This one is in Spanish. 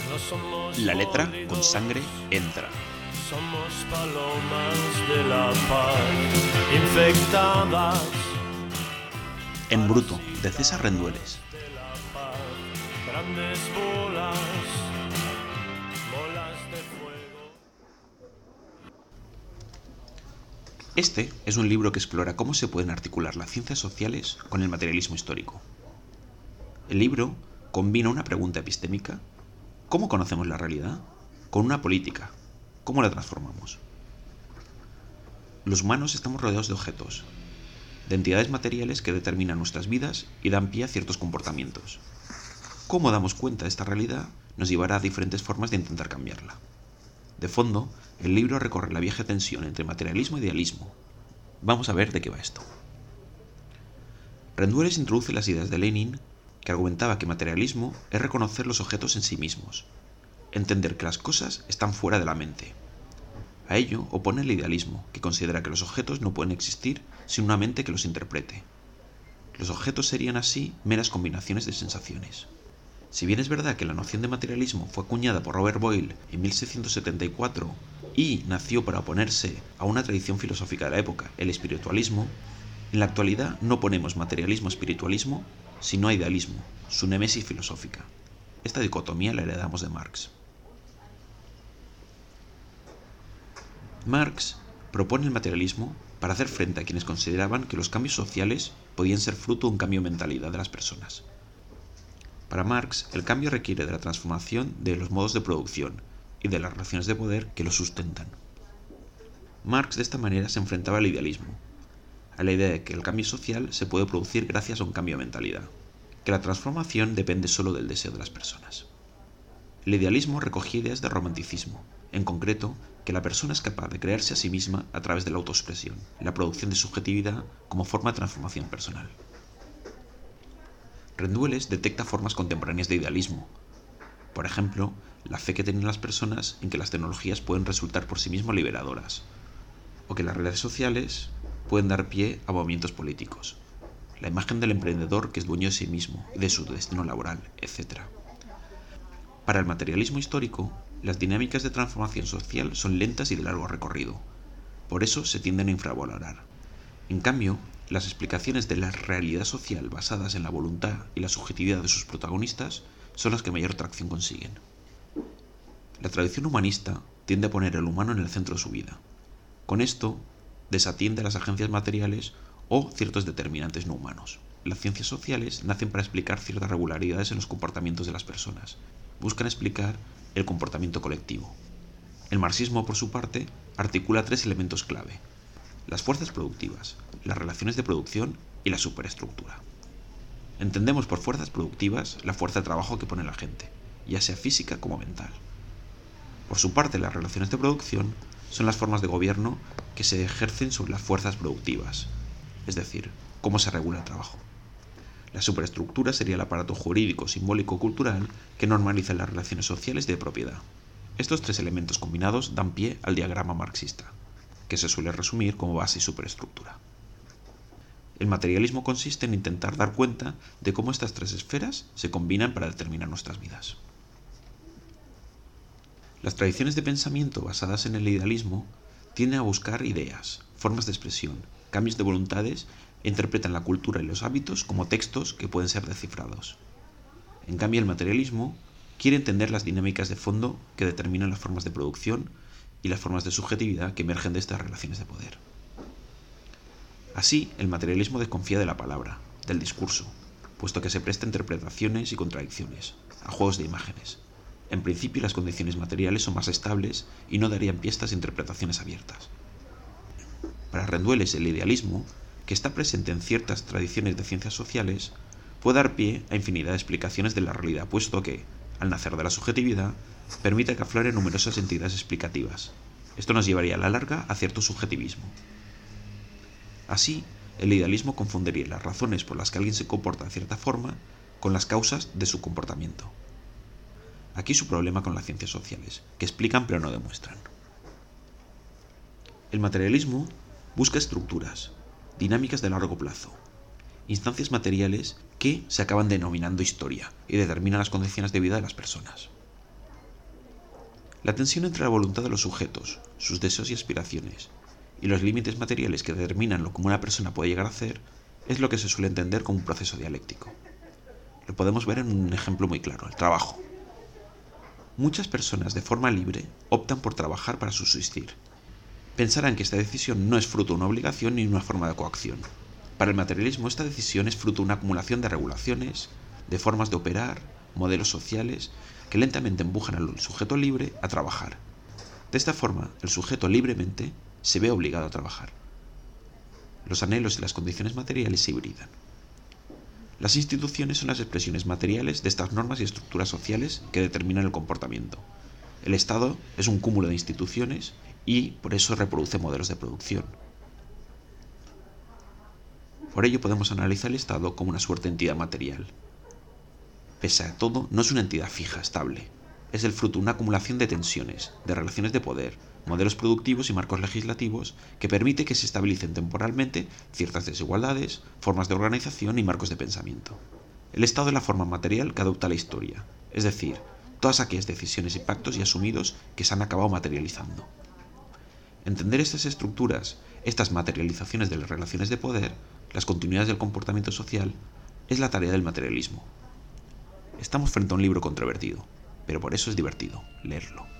La letra con sangre entra. Somos palomas de la paz infectadas. En bruto, de César Rendueles. Grandes bolas de fuego. Este es un libro que explora cómo se pueden articular las ciencias sociales con el materialismo histórico. El libro combina una pregunta epistémica, ¿cómo conocemos la realidad?, con una política, ¿cómo la transformamos? Los humanos estamos rodeados de objetos, de entidades materiales que determinan nuestras vidas y dan pie a ciertos comportamientos. Cómo damos cuenta de esta realidad nos llevará a diferentes formas de intentar cambiarla. De fondo, el libro recorre la vieja tensión entre materialismo e idealismo. Vamos a ver de qué va esto. Rendueles introduce las ideas de Lenin, que argumentaba que materialismo es reconocer los objetos en sí mismos, entender que las cosas están fuera de la mente. A ello opone el idealismo, que considera que los objetos no pueden existir sin una mente que los interprete. Los objetos serían así meras combinaciones de sensaciones. Si bien es verdad que la noción de materialismo fue acuñada por Robert Boyle en 1674 y nació para oponerse a una tradición filosófica de la época, el espiritualismo, en la actualidad no ponemos materialismo-espiritualismo, sino a idealismo, su némesis filosófica. Esta dicotomía la heredamos de Marx. Marx propone el materialismo para hacer frente a quienes consideraban que los cambios sociales podían ser fruto de un cambio de mentalidad de las personas. Para Marx, el cambio requiere de la transformación de los modos de producción y de las relaciones de poder que los sustentan. Marx de esta manera se enfrentaba al idealismo, a la idea de que el cambio social se puede producir gracias a un cambio de mentalidad, que la transformación depende solo del deseo de las personas. El idealismo recogía ideas del romanticismo, en concreto, que la persona es capaz de crearse a sí misma a través de la autoexpresión, la producción de subjetividad como forma de transformación personal. Rendueles detecta formas contemporáneas de idealismo. Por ejemplo, la fe que tienen las personas en que las tecnologías pueden resultar por sí mismas liberadoras, o que las redes sociales pueden dar pie a movimientos políticos, la imagen del emprendedor que es dueño de sí mismo y de su destino laboral, etc. Para el materialismo histórico, las dinámicas de transformación social son lentas y de largo recorrido, por eso se tienden a infravalorar. En cambio, las explicaciones de la realidad social basadas en la voluntad y la subjetividad de sus protagonistas son las que mayor tracción consiguen. La tradición humanista tiende a poner al humano en el centro de su vida. Con esto, desatiende a las agencias materiales o ciertos determinantes no humanos. Las ciencias sociales nacen para explicar ciertas regularidades en los comportamientos de las personas. Buscan explicar el comportamiento colectivo. El marxismo, por su parte, articula tres elementos clave: las fuerzas productivas, las relaciones de producción y la superestructura. Entendemos por fuerzas productivas la fuerza de trabajo que pone la gente, ya sea física como mental. Por su parte, las relaciones de producción son las formas de gobierno que se ejercen sobre las fuerzas productivas, es decir, cómo se regula el trabajo. La superestructura sería el aparato jurídico, simbólico o cultural que normaliza las relaciones sociales de propiedad. Estos tres elementos combinados dan pie al diagrama marxista, que se suele resumir como base y superestructura. El materialismo consiste en intentar dar cuenta de cómo estas tres esferas se combinan para determinar nuestras vidas. Las tradiciones de pensamiento basadas en el idealismo tienden a buscar ideas, formas de expresión, cambios de voluntades e interpretan la cultura y los hábitos como textos que pueden ser descifrados. En cambio, el materialismo quiere entender las dinámicas de fondo que determinan las formas de producción y las formas de subjetividad que emergen de estas relaciones de poder. Así, el materialismo desconfía de la palabra, del discurso, puesto que se presta a interpretaciones y contradicciones, a juegos de imágenes. En principio, las condiciones materiales son más estables y no darían pie a estas interpretaciones abiertas. Para Rendueles, el idealismo, que está presente en ciertas tradiciones de ciencias sociales, puede dar pie a infinidad de explicaciones de la realidad, puesto que, al nacer de la subjetividad, permite que afloren numerosas entidades explicativas. Esto nos llevaría a la larga a cierto subjetivismo. Así, el idealismo confundiría las razones por las que alguien se comporta de cierta forma con las causas de su comportamiento. Aquí su problema con las ciencias sociales, que explican pero no demuestran. El materialismo busca estructuras, dinámicas de largo plazo, instancias materiales que se acaban denominando historia y determinan las condiciones de vida de las personas. La tensión entre la voluntad de los sujetos, sus deseos y aspiraciones, y los límites materiales que determinan lo que una persona puede llegar a hacer, es lo que se suele entender como un proceso dialéctico. Lo podemos ver en un ejemplo muy claro, el trabajo. Muchas personas de forma libre optan por trabajar para subsistir. Pensarán que esta decisión no es fruto de una obligación ni una forma de coacción. Para el materialismo, esta decisión es fruto de una acumulación de regulaciones, de formas de operar, modelos sociales, que lentamente empujan al sujeto libre a trabajar. De esta forma, el sujeto libremente se ve obligado a trabajar. Los anhelos y las condiciones materiales se hibridan. Las instituciones son las expresiones materiales de estas normas y estructuras sociales que determinan el comportamiento. El Estado es un cúmulo de instituciones y por eso reproduce modelos de producción. Por ello podemos analizar el Estado como una suerte de entidad material. Pese a todo, no es una entidad fija, estable. Es el fruto de una acumulación de tensiones, de relaciones de poder, modelos productivos y marcos legislativos que permite que se estabilicen temporalmente ciertas desigualdades, formas de organización y marcos de pensamiento. El Estado es la forma material que adopta la historia, es decir, todas aquellas decisiones y pactos ya asumidos que se han acabado materializando. Entender estas estructuras, estas materializaciones de las relaciones de poder, las continuidades del comportamiento social, es la tarea del materialismo. Estamos frente a un libro controvertido, pero por eso es divertido leerlo.